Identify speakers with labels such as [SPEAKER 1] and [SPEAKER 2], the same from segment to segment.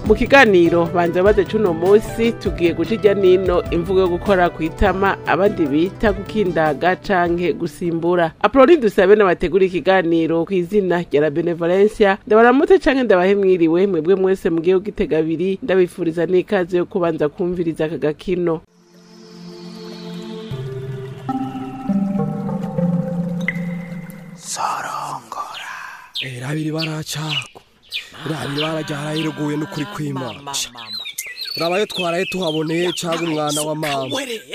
[SPEAKER 1] mu kiganiro banza baze cuno musi tugiye guca irya nino imvugo yo gukora kwitama abandi bita gukindaga canke gusimbura. Apolline Dusabe n'abategura ikiganiro kw'izina rya La Benevolencia ndabaramutse canke ndabahe mwiriwe mwebwe mwese mugiye kugitega abiri ndabifuriza n'ikaze yo kubanza kumviriza aka gakino.
[SPEAKER 2] Sorongora rabiri baracako rabiri barajyara yiruguye n'ukuri kw'Imana rabayo twaraye tuhaboneye caga umwana wa mama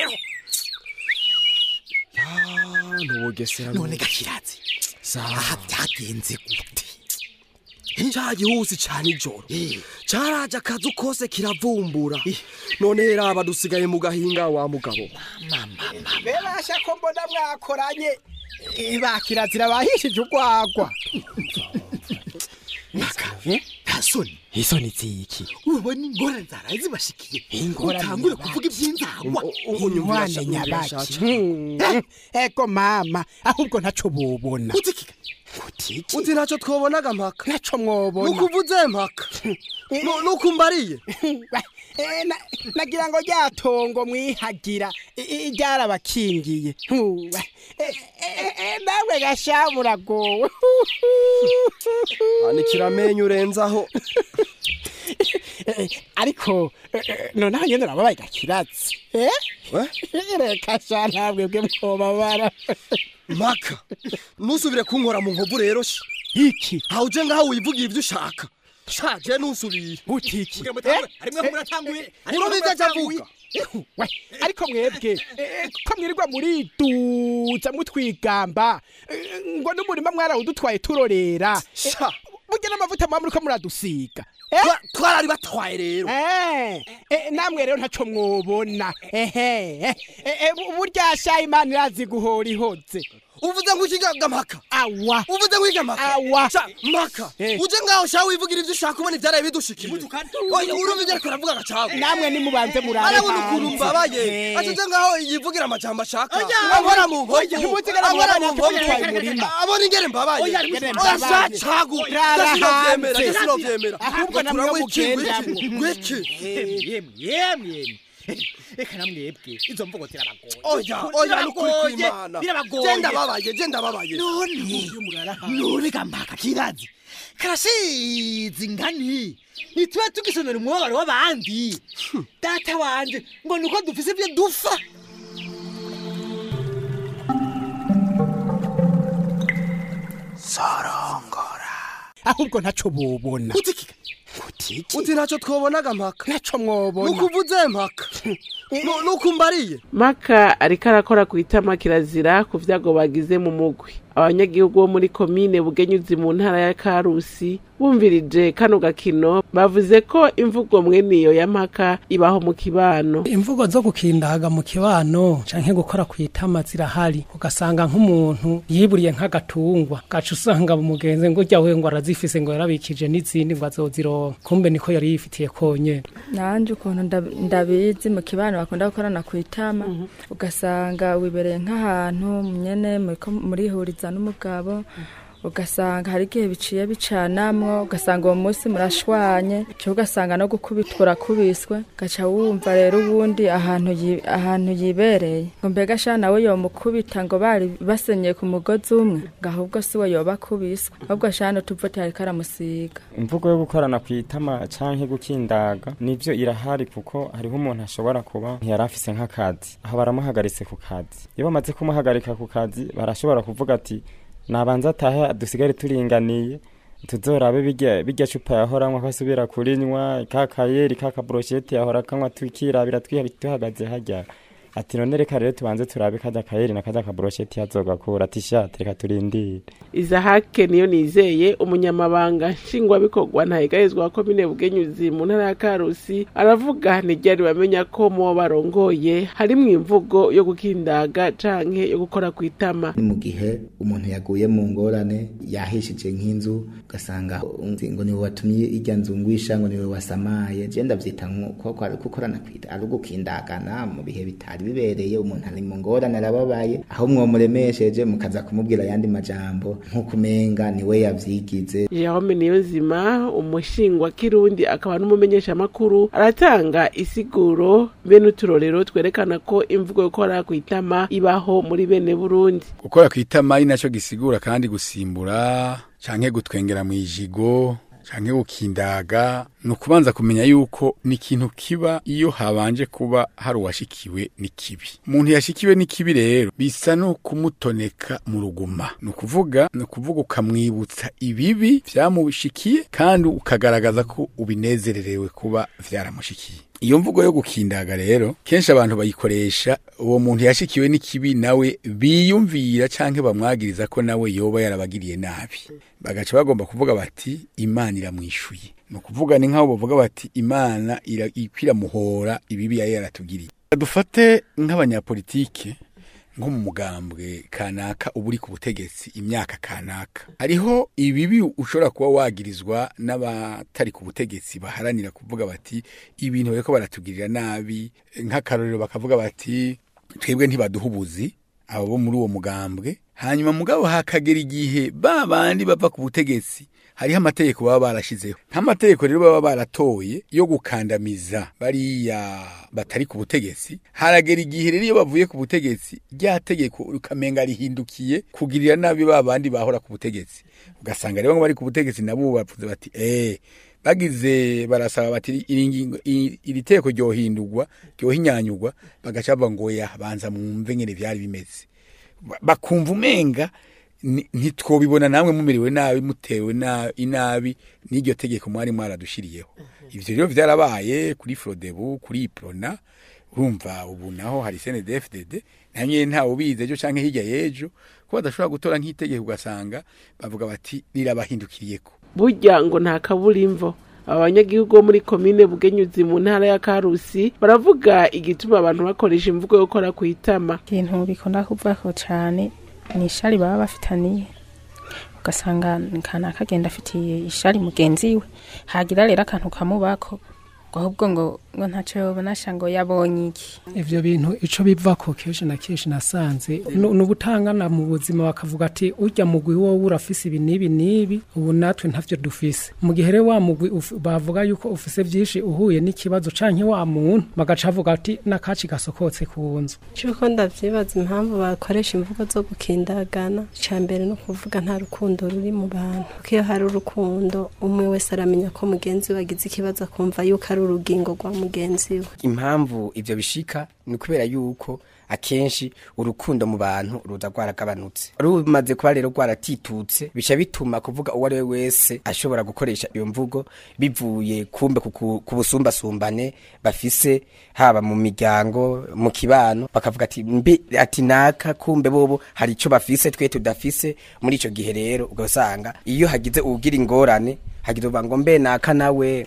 [SPEAKER 2] ntubugesera
[SPEAKER 3] none gakirazi aha byagenze gute
[SPEAKER 2] cagihusi cane ijoro caraje akazu kose kiravumbura none raba dusigaye mu gahinga wa mugabo
[SPEAKER 3] bebasha ko mbona mwakoranye bakirazira bahishije urwagwa ntasoni isoni ziki ubona ingora nzara zibashikiye utangure kuvuga iby'inzagwa unyumvane nyabaki eko mama ahubwo ntaco bobona
[SPEAKER 2] uti ntaco twobonaga mpaka
[SPEAKER 3] ntaco mwobona
[SPEAKER 2] nukuvuze mpaka nukumbariye
[SPEAKER 3] nagira ngo ryatongo mwihagira ryarabakingiye nawe gashabura gowe
[SPEAKER 2] nikiramenye urenzaho
[SPEAKER 3] ariko nonaho nyene urababaye gakirazi reka sha ntabwe bwe mwobabara
[SPEAKER 2] mpaka nusubire kunkora mu nkovu rero
[SPEAKER 3] iki
[SPEAKER 2] hawuje ngaho wivugira ibyo ushaka shaje nusubire
[SPEAKER 3] utiki
[SPEAKER 2] harimwe muratanguye ariko bizavuga
[SPEAKER 3] ariko mwebwe ko mwirirwa muriduza mutwigamba ngo n'umurima mwarawudutwaye turorera burya n'amavuta mwa muriko muradusiga
[SPEAKER 2] twarari batwaye rero
[SPEAKER 3] namwe rero ntaco mwobona burya sha Imana irazi guhora ihoze
[SPEAKER 2] uvuze ngo ukigaga mpaka
[SPEAKER 3] awa
[SPEAKER 2] uvuze ngo iga mpaka
[SPEAKER 3] awa
[SPEAKER 2] mpaka uje ngaho sha wivugira ibyo ushaka ubona ivyaraye bidushikira oya urumva ibyo ariko aravuga gacago
[SPEAKER 3] namwe nimubanze murabe
[SPEAKER 2] arabona ukuntu mbabaye uje ngaho yivugira amajambo ashaka abona mu nkoyo abona mu nkoyo abona ingere mbabaye oya cago sinovyemera
[SPEAKER 3] ahubwo namwe mugendamwo
[SPEAKER 2] gweki
[SPEAKER 4] yemwe eka namwebwe izo mvugo zirabagoye
[SPEAKER 2] oya nukuri kw'Imana
[SPEAKER 4] birabagoye
[SPEAKER 2] genda babaye
[SPEAKER 4] none gambaka kirazi karashizi ngani nitwe tugisonera umubabaro w'abandi data wanje ngo nuko dufise ibyo dufa
[SPEAKER 2] Sorongora
[SPEAKER 3] ahubwo ntaco bobona
[SPEAKER 2] uti ntaco twobonaga mpaka
[SPEAKER 3] ntaco mwobona
[SPEAKER 2] nukuvuze mpaka nukumbariye
[SPEAKER 1] Maka ariko arakora kwitama kirazira ku vyago bagize mu mugwi. Abanyagihugu bo muri komine Bugenyuzi mu ntara ya Karusi bumvirije kano gakino bavuze ko imvugo mweniyo ya Maka ibaho mu kibano.
[SPEAKER 5] Imvugo zo gukindaga mu kibano canke gukora kwitama zirahari ugasanga nk'umuntu yiburiye nk'agatungwa gaca usanga umugenzi ngo urya we ngo arazifise ngo yarabikije n'izindi ngo azozironka kumbe niko yari yifitiye konye
[SPEAKER 6] nanje ukuntu ndabizi mu kibano bakunda gukorana kwitama ugasanga wibereye nk'ahantu nyene muri huriza n'umugabo ugasanga hari igihe biciye bicanamwo ugasanga uwo munsi murashwanye cyo ugasanga no gukubitwa kubiswe gaca wumva rero ubundi ahantu yibereye ngo mbega sha nawe yo mukubita ngo bari basenyeye ku mugozi umwe ngahubwo si we yoba kubiswe ahubwo shano tuvote hari karamusiga
[SPEAKER 7] imvugo yo gukorana kwitama canke gukindaga nivyo irahari kuko hariho umuntu ashobora kuba ntiyarafise nk'akazi aho baramuhagaritse ku kazi iyo bamaze kumuhagarika ku kazi barashobora kuvuga ati nabanza atahe dusigare turinganiye tuzorabe bijya cupa yahoramwe akasubira kurinywa kakayeri kakabrochete yahora kanwa twikirabira tuhagaze hajya ati none reka rero tubanze turabe kaza kayeri na kaza kabrochete yazogakura t-shirt reka turindire.
[SPEAKER 1] Izahake niyo nizeye umunyamabanga nshingwa bikorwa ntayigayezwa komine Bugenyuzi mu ntara ya Karusi aravuga nijyari bamenya ko mu barongoye hari mu imvugo yo gukindaga canke yo gukora kwitama.
[SPEAKER 8] Ni mu gihe umuntu yaguye mu ngorane yahishije nk'inzu ugasanga ngo niwe watumye ijya nzungwisha ngo niwe wasamaye je ndavyita nko gukorana kwita ari gukindagana mu bihe bitari bibereye umuntu ari mu ngorane arababaye aho mwomuremesheje mukaza kumubwira yandi majambo nk'ukumenga niwe yavyigize.
[SPEAKER 1] Jerome Niyonzima umushingwa kirundi akaba n'umumenyesha makuru aratanga isiguro bene uturorero twerekana ko imvugo yo gukora kwitama ibaho muri bene Burundi.
[SPEAKER 9] Gukora kwitama inaco gisigura kandi gusimbura canke gutwengera mwijigo canke gukindaga no kubanza kumenya yuko ni ikintu kiba iyo habanje kuba hari uwashikiwe n'ikibi. Umuntu yashikiwe n'ikibi rero bisa no kumutoneka mu ruguma, no kuvuga ukamwibutsa ibibi vyamushikiye kandi ukagaragaza ko ubinezererewe kuba vyaramushikiye. Iyo mvugo yo gukindaga rero kenshi abantu bayikoresha uwo muntu yashikiwe n'ikibi nawe biyumvira canke bamwagiriza ko nawe yoba yarabagiriye nabi, bagaca bagomba kuvuga bati Imana iramwishuye. No kuvuga ni nkaho bavuga bati Imana ikwira muhora ibibi yari yaratugiriye. Dufate nk'abanyapolitike nko mu mugambwe kanaka uburi ku butegetsi imyaka kanaka, ariho ibibi ushobora kuba wagirizwa n'abatari ku butegetsi baharanira kuvuga bati ibintu bariko baratugirira nabi, nk'akarorero bakavuga bati twebwe ntibaduhubuzi abo bo muri uwo mugambwe. Hanyuma mugabo hakagera igihe babandi bava ku butegetsi hariho amategeko baba barashizeho, nk'amategeko rero baba baratoye yo gukandamiza bariya batari ku butegetsi. Haragera igihe rero iyo bavuye ku butegetsi rya tegeko ukamenga rihindukiye kugirira nabi babandi bahora ku butegetsi, ugasanga rero bari ku butegetsi nabo bavuze bati bagize barasaba bati iri teko ryohindurwa ryohinyanyurwa, bagaca bava ngo banza mwumve ngene vyari bimeze, bakumva umenga ntitwobibona namwe mumerewe nabi mutewe inabi n'iryo tegeko mwari mwaradushiriyeho. Ivyo rero vyarabaye kuri Frodebu, kuri Iprona, urumva ubu naho hari CNDD-FDD namye nta ubize ejo canke hirya yejo ko badashobora gutora nk'itegeko ugasanga bavuga bati rirabahindukiriyeko.
[SPEAKER 1] Burya ngo nta kaburimvo abanyagihugu muri komine Bugenyuzi mu ntara ya Karusi baravuga igituma abantu bakoresha imvugo yo gukora kwitama.
[SPEAKER 10] Ikintu bikunda kuvako cane ni ishari baba bafitaniye, ugasanga kana kagenda afitiye ishari mugenzi we, hagira rero akantu kamubako ahubwo ngo ntaco yobonasha ngo yabonye iki.
[SPEAKER 5] Ivyo bintu ico bivako kenshi na kenshi nasanze n'ubutangana mu buzima bakavuga ati urya mugwi wowe urafise ibi nibi ubu natwe ntavyo dufise. Mu gihe rero wa mugwi bavuga yuko ufise vyinshi uhuye n'ikibazo canke wa muntu bagaca avuga ati nakaci gasokotse ku nzu.
[SPEAKER 11] Cyuko ndavyibaza impamvu bakoresha imvugo zo gukindagana. Cambere no kuvuga nta rukundo ruri mu bantu, kuko iyo hari urukundo umwe wese aramenya ko mugenzi we agize ikibazo akumva yuko ari urugingo rwa mugenzi we.
[SPEAKER 12] Impamvu ivyo bishika ni kubera yuko akenshi urukundo mu bantu ruza rwaragabanutse, rumaze kuba rero rwaratitutse, bica bituma kuvuga uwo ari we wese ashobora gukoresha iyo mvugo bivuye kumbe ku busumbasumbane bafise haba mu miryango mu kibano, bakavuga ati naka kumbe bobo hari ico bafise twe tudafise. Muri ico gihe rero ugasanga iyo hagize ugira ingorane hagize ngo mbe naka nawe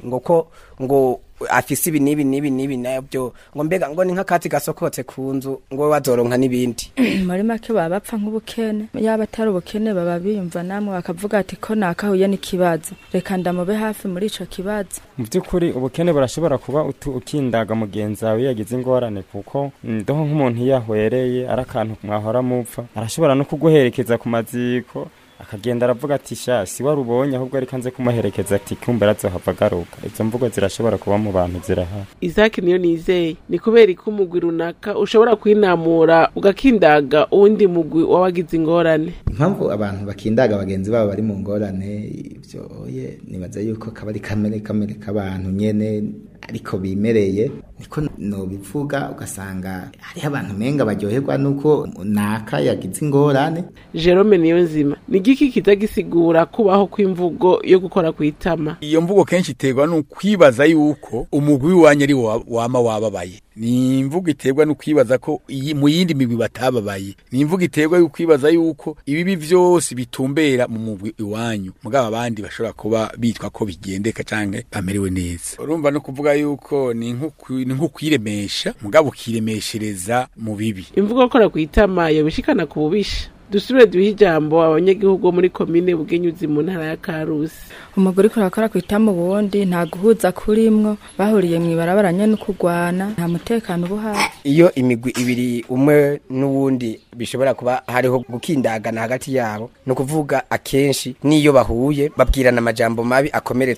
[SPEAKER 12] ngo afise ibi nibi nabyo ngo mbega ngo ni nk'akati gasokotse ku nzu ngo wazoronka n'ibindi.
[SPEAKER 6] Muri make baba bapfa nk'ubukene, yaba atari ubukene baba biyumva namwe bakavuga ati ko nakahuye n'ikibazo reka ndamube hafi muri ico kibazo.
[SPEAKER 7] Mu by'ukuri ubukene burashobora kuba ukindaga mugenzi wawe yagize ingorane, kuko ndoho nk'umuntu yahwereye ari akantu mwahora mupfa arashobora no kuguherekeza ku maziko akagenda aravuga ati sha si warubonye ahubwo ari kanze kumuherekeza ati kumbera azohava garuka. Izo mvugo zirashobora kuba mu bantu ziraha.
[SPEAKER 1] Isaac niyo nizeye ni kubera ko umugwi runaka ushobora kwinamura ugakindaga uwundi mugwi wabagize ingorane.
[SPEAKER 8] Impamvu abantu bakindaga bagenzi babo bari mu ngorane ivyo nibaza yuko kabari kamere k'abantu nyene ariko bimereye niko no bivuga, ugasanga hari abantu menga baryoherwa nuko naka yagize ingorane.
[SPEAKER 1] Jerome Niyonzima ni giki kitagisigura kubaho kw'imvugo yo gukora kwitama.
[SPEAKER 9] Iyo mvugo kenshi iterwa no kwibaza yuko umugwi wanye ari wama wababaye. Ni imvugo iterwa no kwibaza ko mu yindi migwi batababaye. Ni imvugo iterwa yo kwibaza yuko ibibi vyose bitumbera mu mugwi iwanyu mugabo abandi bashobora kuba bitwa ko bigendeka canke bamerewe neza. Urumva no kuvuga yuko ni nko kwiremesha mugabo kiremeshereza mu bibi.
[SPEAKER 1] Imvugo gukora kwitama yo bishikana ku bubisha. dusubire duhe ijambo abanyagihugu muri komine Bugenyuzi mu ntara ya Karusi.
[SPEAKER 6] Umugore ko arakora kwitama ubundi nta guhuza kurimwo bahuriye mw'ibarabara nyene n'ukugwana nta mutekano ubuhari.
[SPEAKER 12] Iyo imigwi ibiri umwe n'uwundi bishobora kuba hariho gukindagana hagati yabo no kuvuga akenshi niyo bahuye babwirana amajambo mabi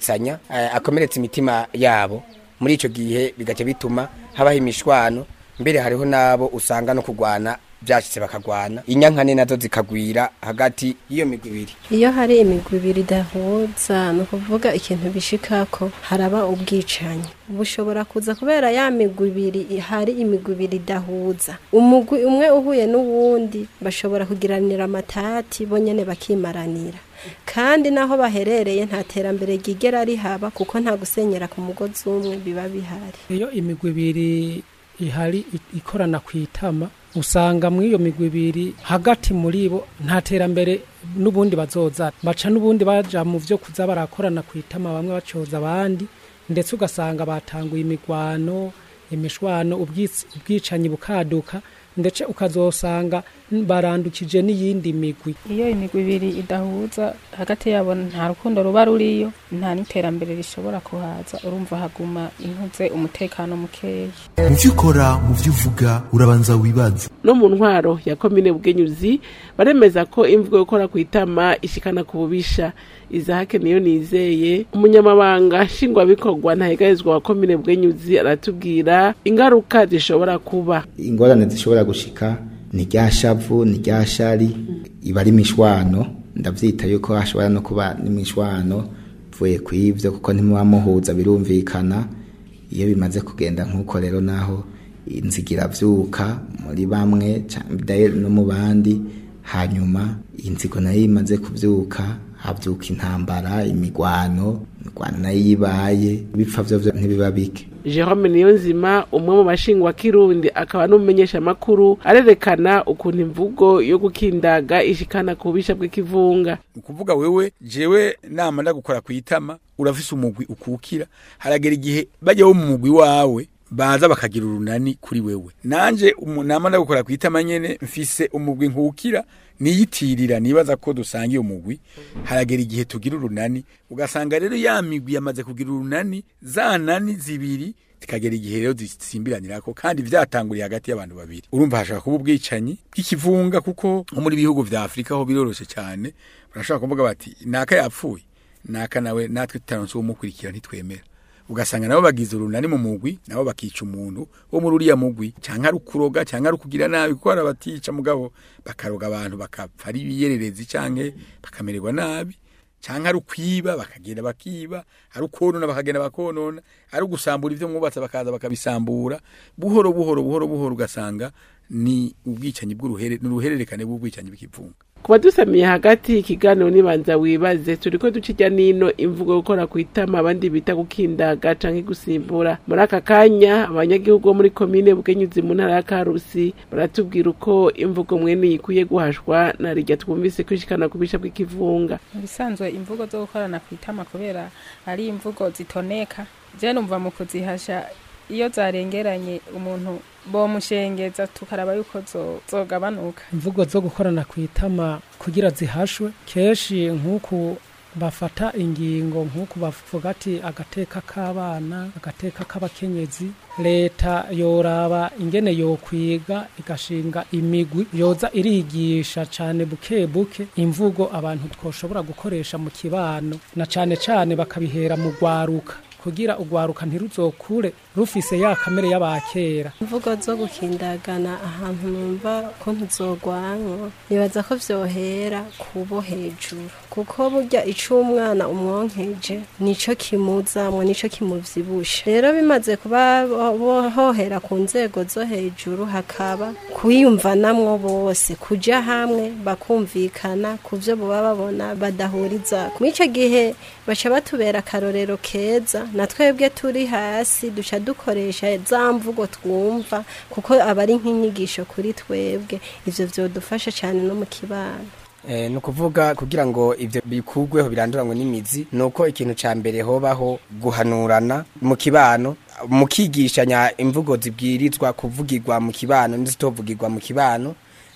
[SPEAKER 12] akomeretsa imitima yabo. Muri ico gihe bigace bituma habaho imishwano, mbere hariho nabo usanga no kugwana byashitse bakagwana, inyankane nazo zikagwira hagati iyo migwi ibiri.
[SPEAKER 11] Iyo hari imigwi ibiri dahuza no kuvuga ikintu bishikako haraba ubwicanyi bushobora kuza kubera ya migwi ibiri hari imigwi ibiri dahuza, umugwi umwe uhuye n'uwundi bashobora kugiranira amatati bonyene bakimaranira, kandi naho baherereye nta terambere gigera rihaba kuko nta gusenyera ku mugozi umwe biba bihari.
[SPEAKER 5] Iyo imigwi ibiri ihari ikorana kwitama usanga muri iyo migwi ibiri hagati muri bo nta terambere n'ubundi bazoza baca n'ubundi baja mu vyo kuza barakorana kwitama, bamwe bacoza abandi, ndetse ugasanga batanguye imigwano, imishwano, ubwicanyi bukaduka, ndetse ukazosanga barandukije n'iyindi migwi.
[SPEAKER 10] Iyo imigwi ibiri idahuza hagati yabo nta rukundo ruba ruriyo, nta n'iterambere rishobora kuhaza, urumva haguma intuze umutekano mukeya.
[SPEAKER 13] Mu vyo ukora mu vyo uvuga urabanza wibaza.
[SPEAKER 1] No mu ntwaro ya komine Bugenyuzi baremeza ko imvugo yo gukora kwitama ishikana ku bubisha. Izahake niyo nizeye umunyamabanga nshingwabikorwa ntahegahezwa wa komine Bugenyuzi aratubwira ingaruka zishobora kuba.
[SPEAKER 8] Ingorane zishobora gushika ni ryashavu, ni ryashari, iba ari imishwano. Ndavyita yuko hashobora no kuba n'imishwano vuye kw'ivyo kuko ntimuba muhuza birumvikana. Iyo bimaze kugenda nk'uko rero naho inzigira vyuka muri bamwe no mu bandi, hanyuma inzigo nayo imaze kuvyuka havyuka intambara, imigwano nayo yibaye, bipfa vyo ntibiba bike.
[SPEAKER 1] Jerome Niyonzima umwe mu bashingwa Kirundi akaba n'umumenyesha makuru arerekana ukuntu imvugo yo gukindaga ishikana ku bubisha bw'ikivunga.
[SPEAKER 9] Ukuvuga wewe jewe nama ndagukora kwitama urafise umugwi ukukira, haragera igihe bajyaho mu mugwi wawe baza bakagira urunani kuri wewe, nanje nama ndagukora kwitama nyene mfise umugwi nkukira niyitirira nibaza ko dusangiye umugwi, haragera igihe tugira urunani, ugasanga rero ya migwi yamaze kugira urunani, za nani zibiri tikagera igihe rero zisimbiranirako, kandi vyatanguriye hagati y'abantu babiri. Urumva hashaka kuba ubwicanyi bw'ikivunga, kuko nko muri bihugu vya Afrika ho biroroshe cyane, barashaka kuvuga bati naka yapfuye, naka nawe natwe tutaronse umukurikira ntitwemera. Ugasanga nabo bagize urunani mu mugwi, nabo bakica umuntu wo muri uriya mugwi, canke ari ukuroga canke ari kugira nabi, kuko arabatica mugabo bakaroga abantu bakapfa ari biyererezi canke bakamererwa nabi, canke ari ukwiba bakagenda bakiba, ari ukonona bakagenda bakonona, ari ugusambura ivyo mwubatse bakaza bakabisambura, buhoro ugasanga ni ubwicanyi n'uruhererekane bw'ubwicanyi bw'ikivunga.
[SPEAKER 1] Kuba dusamiye hagati ikiganiro nibanza wibaze, turiko ducijya nino imvugo yo gukora kwitama abandi bita gukindaga canke gusimbura. Muri aka kanya abanyagihugu bo muri komine Bugenyuzi mu ntara ya Karusi baratubwira uko imvugo mwene yikuye guhashwa na rijya twumvise kwishikana kubisha bw'ikivunga.
[SPEAKER 10] Bisanzwe imvugo zo gukorana kwitama kubera ari imvugo zitoneka, je numva mu kuzihasha iyo zarengeranye umuntu bo mushengeza tukaraba yuko zogabanuka.
[SPEAKER 5] Imvugo zo gukorana kwitama kugira zihashwe keshi nk'uku bafata ingingo nk'uku bavuga ati agateka k'abana, agateka k'abakenyezi, leta yoraba ingene yokwiga igashinga imigwi yoza irigisha cane buke buke imvugo abantu twoshobora gukoresha mu kibano, na cane bakabihera mu gwaruka kugira ugwaruka ntiruzokure rufise ya kamere y'abakera.
[SPEAKER 11] Imvugo zo gukindagana ahantu numva ko ntuzogwanwa nibaza ko vyohera kubo hejuru, kuko burya ico umwana umwonkeje nico kimuzamwe, nico kimuvyibusha. Rero bimaze kuba hohera ku nzego zo hejuru, hakaba kwiyumvanamwo bose, kuja hamwe bakumvikana kuvyo boba babona badahuriza. Mw'ico gihe baca batubera akarorero keza, na twebwe turi hasi duca dukoresha za mvugo twumva, kuko aba ari nk'inyigisho kuri twebwe. Ivyo vyodufasha cyane no mu kibano.
[SPEAKER 12] Nukuvuga kugira ngo ivyo bikugweho biranduranwe n'imizi, nuko ikintu ca mbere hobaho guhanurana mu kibano, mukigishanya imvugo zibwirizwa kuvugirwa mu kibano n'izitovugirwa mu kibano,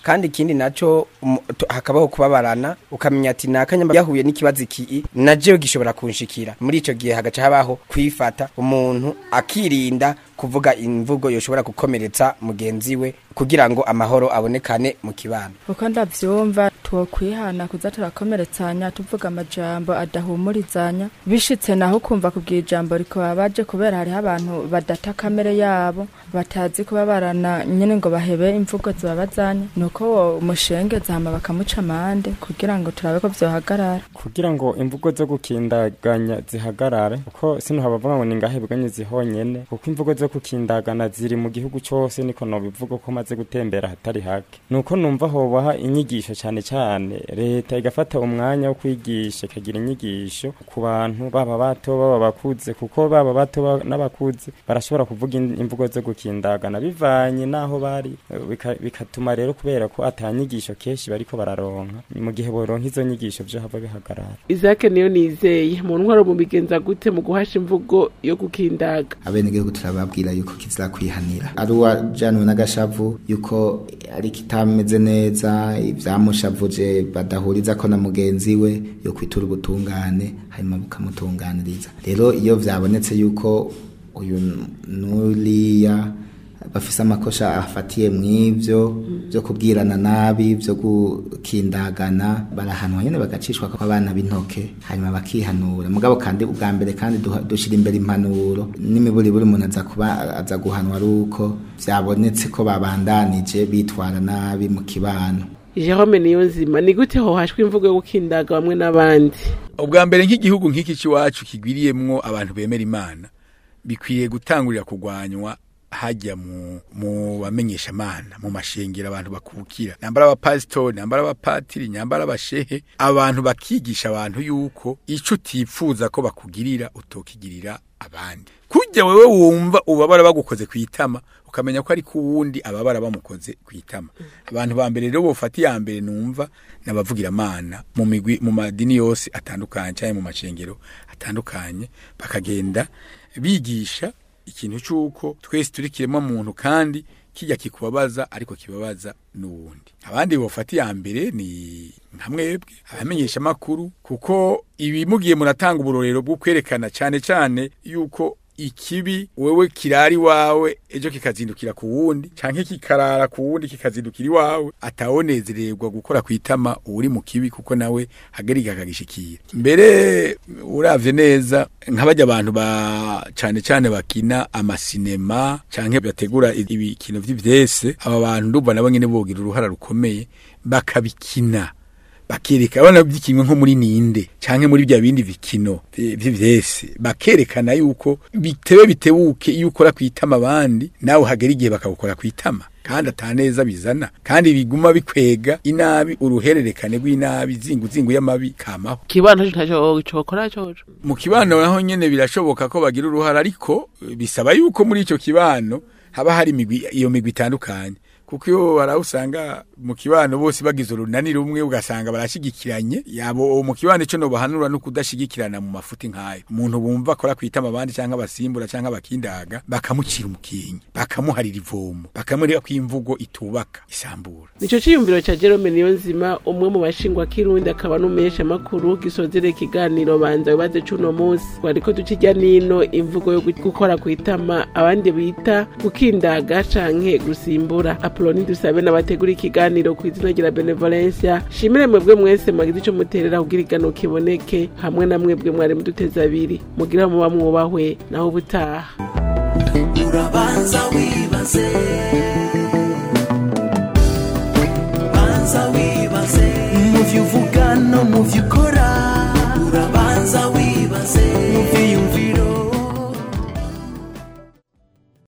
[SPEAKER 12] kandi ikindi naco hakabaho kubabarana ukamenya ati nakanyamba yahuye n'ikibazo iki naje gishobora kunshikira muri ico gihe hagaca habaho kwifata umuntu akirinda kuvuga imvugo yoshobora gukomeretsa mugenzi we kugira ngo amahoro abonekane mu kibano.
[SPEAKER 6] Uko ndavyumva twokwihana kuza turakomeretsanya tuvuga amajambo adahumurizanya bishitse naho kumva kubwira ijambo riko babaje kubera hari abantu badata kamere yabo batazi kubabarana nyene ngo bahebe imvugo zibabazanya nuko umushengeza hama bakamuca amande kugira ngo turabe ko vyohagarara
[SPEAKER 7] kugira ngo imvugo zo gukindaganya zihagarare kuko sino habavuga ngo ningahebwanye zihonyene kuko imvugo zo gukindagana ziri mu gihugu cyose niko no bivuga ko maze gutembera hatari hake nuko numva hobaha inyigisho cyane cyane leta igafata umwanya wo kwigisha kagira inyigisho ku bantu baba bato baba bakuze kuko baba bato n'abakuze barashobora kuvuga imvugo zo gukindagana bivanye naho bari bikatuma rero kubera ko atanyigisho keshi bariko bararonka mu gihe boronka izo nyigisho byo hava bihagarara.
[SPEAKER 1] Isaac niyo nizeye mu ntwaro mu bigenza gute mu guhasha imvugo yo gukindaga
[SPEAKER 8] abene gihugu turababwira yuko kizira kwihanira ari uwajanwe n'agashavu yuko ari kitameze neza ivyamushavuje badahuriza ko na mugenzi we yo kwitura ubutungane hanyuma bukamutunganiriza. Rero iyo vyabonetse yuko uyu nuriya bafise amakosha afatiye mw'ivyo byo kubwirana nabi byo gukindagana barahanwa nyene bagacishwa ko abana b'intoke hanyuma bakihanura mugabo kandi ubwa mbere kandi dushira imbere impanuro n'imiburi buri umuntu aza guhanwa ruko vyabonetse ko babandanije bitwara nabi mu kibano.
[SPEAKER 1] Jerome Niyonzima ni gute ho hashwe imvugo yo gukindaga bamwe n'abandi
[SPEAKER 9] ubwa mbere nk'igihugu nk'iki ciwacu kigwiriyemwo abantu bemera Imana bikwiye gutangurira kugwanywa hajya mu bamenyesha Imana mu mashengero abantu bakukira nambara abapastori nambara abapatiri nambara abashehe abantu bakigisha abantu yuko ico utipfuza ko bakugirira utokigirira abandi kujya wewe wumva ubabara bagukoze kwitama ukamenya ko ari kuwundi ababara bamukoze kwitama abantu ba mbere rero bofati ya mbere numva nabavugira Imana mu migwi mu madini yose atandukanye cyane mu mashengero atandukanye bakagenda bigisha ikintu cyuko twese turikiremo muntu kandi kijya kikubabaza ariko kibabaza n'uwundi abandi bofati ya mbere ni nkamwebwe abamenyesha makuru kuko ibimugiye muratanga uburorero bwo kwerekana cyane yuko ikibi wewe kirari wawe ejo kikazindukira ku wundi canke kikarara ku wundi kikazindukira iwawe atawonezererwa gukora kwitama uri mu kibi kuko nawe hagariga akagishikira mbere uravye neza nk'abajya abantu ba cyane bakina amasinema canke bategura ibikino vy'ivyese aba bantu ndumva nabo nyene bogira uruhara rukomeye bakabikina bakereka abana by'ikinwe nko muri ninde canke muri bya bindi bikino vyese bakerekana yuko bitebuke iyo ukora kwitama abandi nawe hagera igihe bakagukora kwitama kandi ataneza bizana kandi biguma bikwega inabi uruhererekane rw'inabi zingu y'amabi kamaho
[SPEAKER 1] kibano ntajo cokora cojo
[SPEAKER 9] mu kibano naho nyene birashoboka ko bagira uruhara ariko bisaba yuko muri ico kibano haba hari iyo migwi itandukanye kuko iyo barawusanga mu kibano bose bagize urunani rumwe ugasanga barashigikiranye yabo mu kibano cyo no bahanura no kudashigikirana mu mafuti nkayo umuntu bumva akora kwitama abandi cyangwa basimbura cyangwa bakindaga bakamucira umukinyi bakamuharira ivomo bakamurira kwimvugo itubaka isambura.
[SPEAKER 1] Nico ciyumviro ca Jerome Niyonzima umwe mu bashingwa kirundi akaba numesha makuru gisozere kiganiro banza bibaze cuno munsi wariko ducijya nino imvugo yo gukora kwitama abandi bita gukindaga canke gusimbura. Apoloni dusabe n'abategura ikiganiro ku izina rya Benevolencia shimire mwebwe mwese magize ico muterera kugira igano kiboneke hamwe na mwebwe mwari muduteza abiri mugira mu bamwubahwe naho butaha urabanza wibaze